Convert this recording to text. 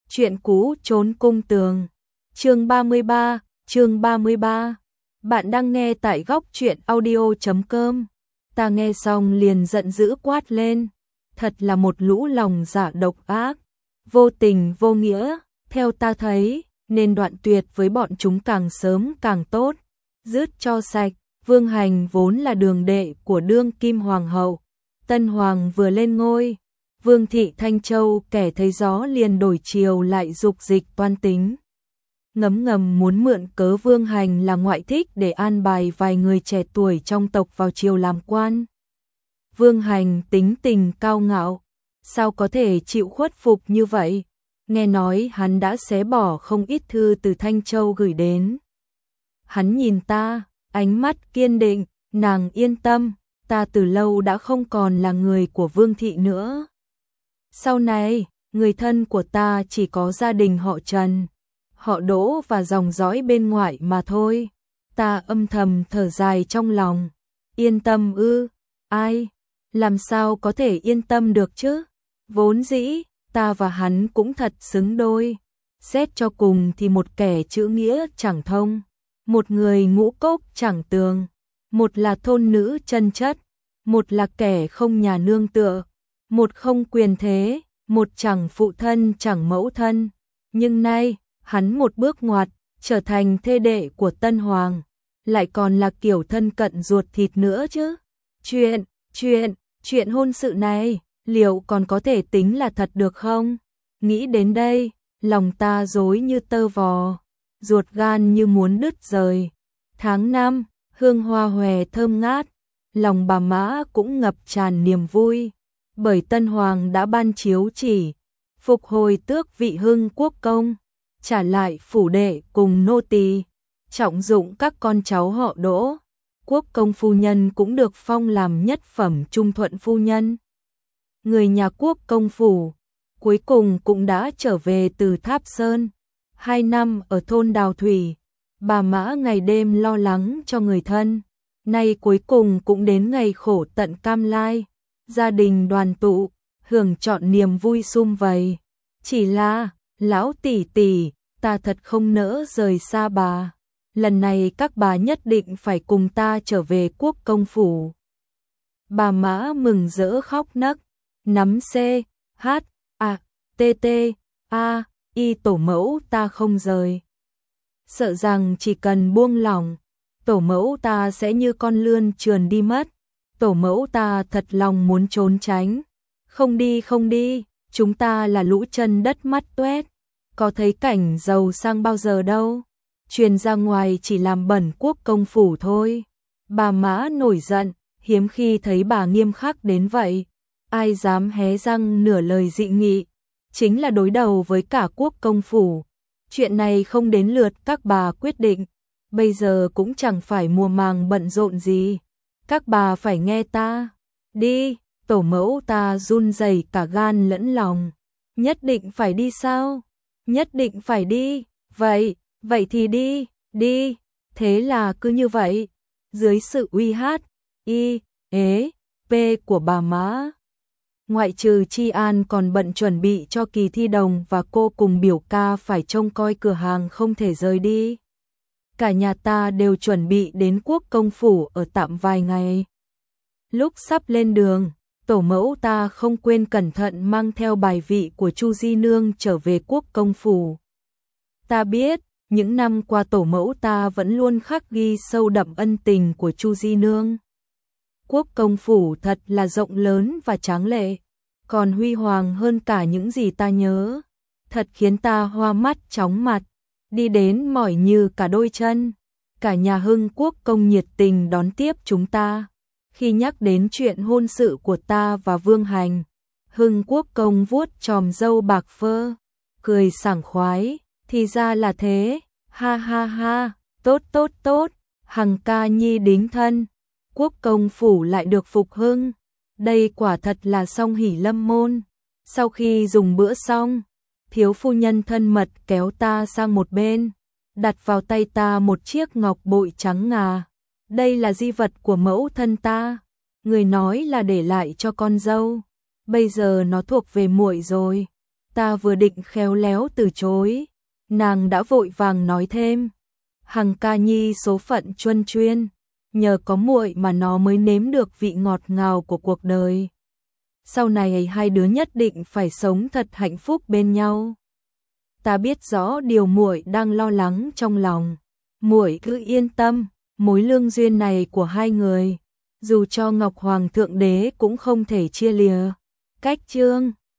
Chuyện cũ trốn cung tường. Chương 33. Bạn đang nghe tại góc truyện audio.com. Ta nghe xong liền giận dữ quát lên. Thật là một lũ lòng dạ độc ác, vô tình vô nghĩa, theo ta thấy, nên đoạn tuyệt với bọn chúng càng sớm càng tốt. Dứt cho sạch. Vương Hành vốn là đường đệ của đương kim hoàng hậu. Tân hoàng vừa lên ngôi, Vương thị Thanh Châu kẻ thấy gió liền đổi chiều lại dục dịch toan tính. Ngấm ngầm muốn mượn cớ Vương Hành là ngoại thích để an bài vài người trẻ tuổi trong tộc vào triều làm quan. Vương Hành tính tình cao ngạo, sao có thể chịu khuất phục như vậy? Nghe nói hắn đã xé bỏ không ít thư từ Thanh Châu gửi đến. Hắn nhìn ta, ánh mắt kiên định, nàng yên tâm, ta từ lâu đã không còn là người của Vương thị nữa. Sau này, người thân của ta chỉ có gia đình họ Trần, họ Đỗ và dòng dõi bên ngoài mà thôi. Ta âm thầm thở dài trong lòng. Yên tâm ư? Ai? Làm sao có thể yên tâm được chứ? Vốn dĩ, ta và hắn cũng thật xứng đôi. Xét cho cùng thì một kẻ chữ nghĩa chẳng thông, một người ngũ cốc chẳng tường, một là thôn nữ chân chất, một là kẻ không nhà nương tựa, một không quyền thế, một chẳng phụ thân chẳng mẫu thân. Nhưng nay, hắn một bước ngoặt, trở thành thê đệ của Tân Hoàng, lại còn là kiểu thân cận ruột thịt nữa chứ. Chuyện hôn sự này, liệu còn có thể tính là thật được không? Nghĩ đến đây, lòng ta rối như tơ vò, ruột gan như muốn đứt rời. Tháng 5, hương hoa hòe thơm ngát, lòng bà Mã cũng ngập tràn niềm vui, bởi Tân Hoàng đã ban chiếu chỉ, phục hồi tước vị Hưng Quốc công, trả lại phủ đệ cùng nô tỳ, trọng dụng các con cháu họ Đỗ. Quốc công phu nhân cũng được phong làm nhất phẩm trung thuận phu nhân. Người nhà quốc công phủ, cuối cùng cũng đã trở về từ Tháp Sơn. 2 năm ở thôn Đào Thủy, bà Mã ngày đêm lo lắng cho người thân. Nay cuối cùng cũng đến ngày khổ tận cam lai, gia đình đoàn tụ, hưởng trọn niềm vui sum vầy. Chỉ là, lão tỷ tỷ, ta thật không nỡ rời xa bà. Lần này các bà nhất định phải cùng ta trở về quốc công phủ. Bà Mã mừng rỡ khóc nấc, nắm C, H, A, T, T, A, Y tổ mẫu ta không rời. Sợ rằng chỉ cần buông lỏng, tổ mẫu ta sẽ như con lươn trườn đi mất. Tổ mẫu ta thật lòng muốn trốn tránh. Không đi, chúng ta là lũ chân đất mắt toét, có thấy cảnh giàu sang bao giờ đâu. Truyền ra ngoài chỉ làm bẩn quốc công phủ thôi. Bà Mã nổi giận, hiếm khi thấy bà nghiêm khắc đến vậy. Ai dám hé răng nửa lời dị nghị, chính là đối đầu với cả quốc công phủ. Chuyện này không đến lượt các bà quyết định, bây giờ cũng chẳng phải mùa màng bận rộn gì. Các bà phải nghe ta. Đi, tổ mẫu ta run rẩy cả gan lẫn lòng. Nhất định phải đi sao? Nhất định phải đi. Vậy thì đi. Thế là cứ như vậy, dưới sự uy hát, P của bà Mã. Ngoại trừ Tri An còn bận chuẩn bị cho kỳ thi đồng và cô cùng biểu ca phải trông coi cửa hàng không thể rời đi. Cả nhà ta đều chuẩn bị đến quốc công phủ ở tạm vài ngày. Lúc sắp lên đường, tổ mẫu ta không quên cẩn thận mang theo bài vị của Chu Di Nương trở về quốc công phủ. Ta biết, những năm qua tổ mẫu ta vẫn luôn khắc ghi sâu đậm ân tình của Chu Di Nương. Quốc công phủ thật là rộng lớn và tráng lệ, còn huy hoàng hơn cả những gì ta nhớ. Thật khiến ta hoa mắt chóng mặt, đi đến mỏi như cả đôi chân. Cả nhà Hưng Quốc công nhiệt tình đón tiếp chúng ta. Khi nhắc đến chuyện hôn sự của ta và Vương Hành, Hưng Quốc công vuốt chòm râu bạc phơ, cười sảng khoái. Thì ra là thế, ha ha ha, tốt, Hằng ca nhi đính thân, quốc công phủ lại được phục hưng, đây quả thật là song hỷ lâm môn. Sau khi dùng bữa xong, thiếu phu nhân thân mật kéo ta sang một bên, đặt vào tay ta một chiếc ngọc bội trắng ngà. Đây là di vật của mẫu thân ta, người nói là để lại cho con dâu, bây giờ nó thuộc về muội rồi. Ta vừa định khéo léo từ chối, nàng đã vội vàng nói thêm, Hằng ca nhi số phận chuân chuyên, nhờ có muội mà nó mới nếm được vị ngọt ngào của cuộc đời. Sau này hai đứa nhất định phải sống thật hạnh phúc bên nhau. Ta biết rõ điều muội đang lo lắng trong lòng, muội cứ yên tâm, mối lương duyên này của hai người, dù cho Ngọc Hoàng thượng đế cũng không thể chia lìa. Cách chương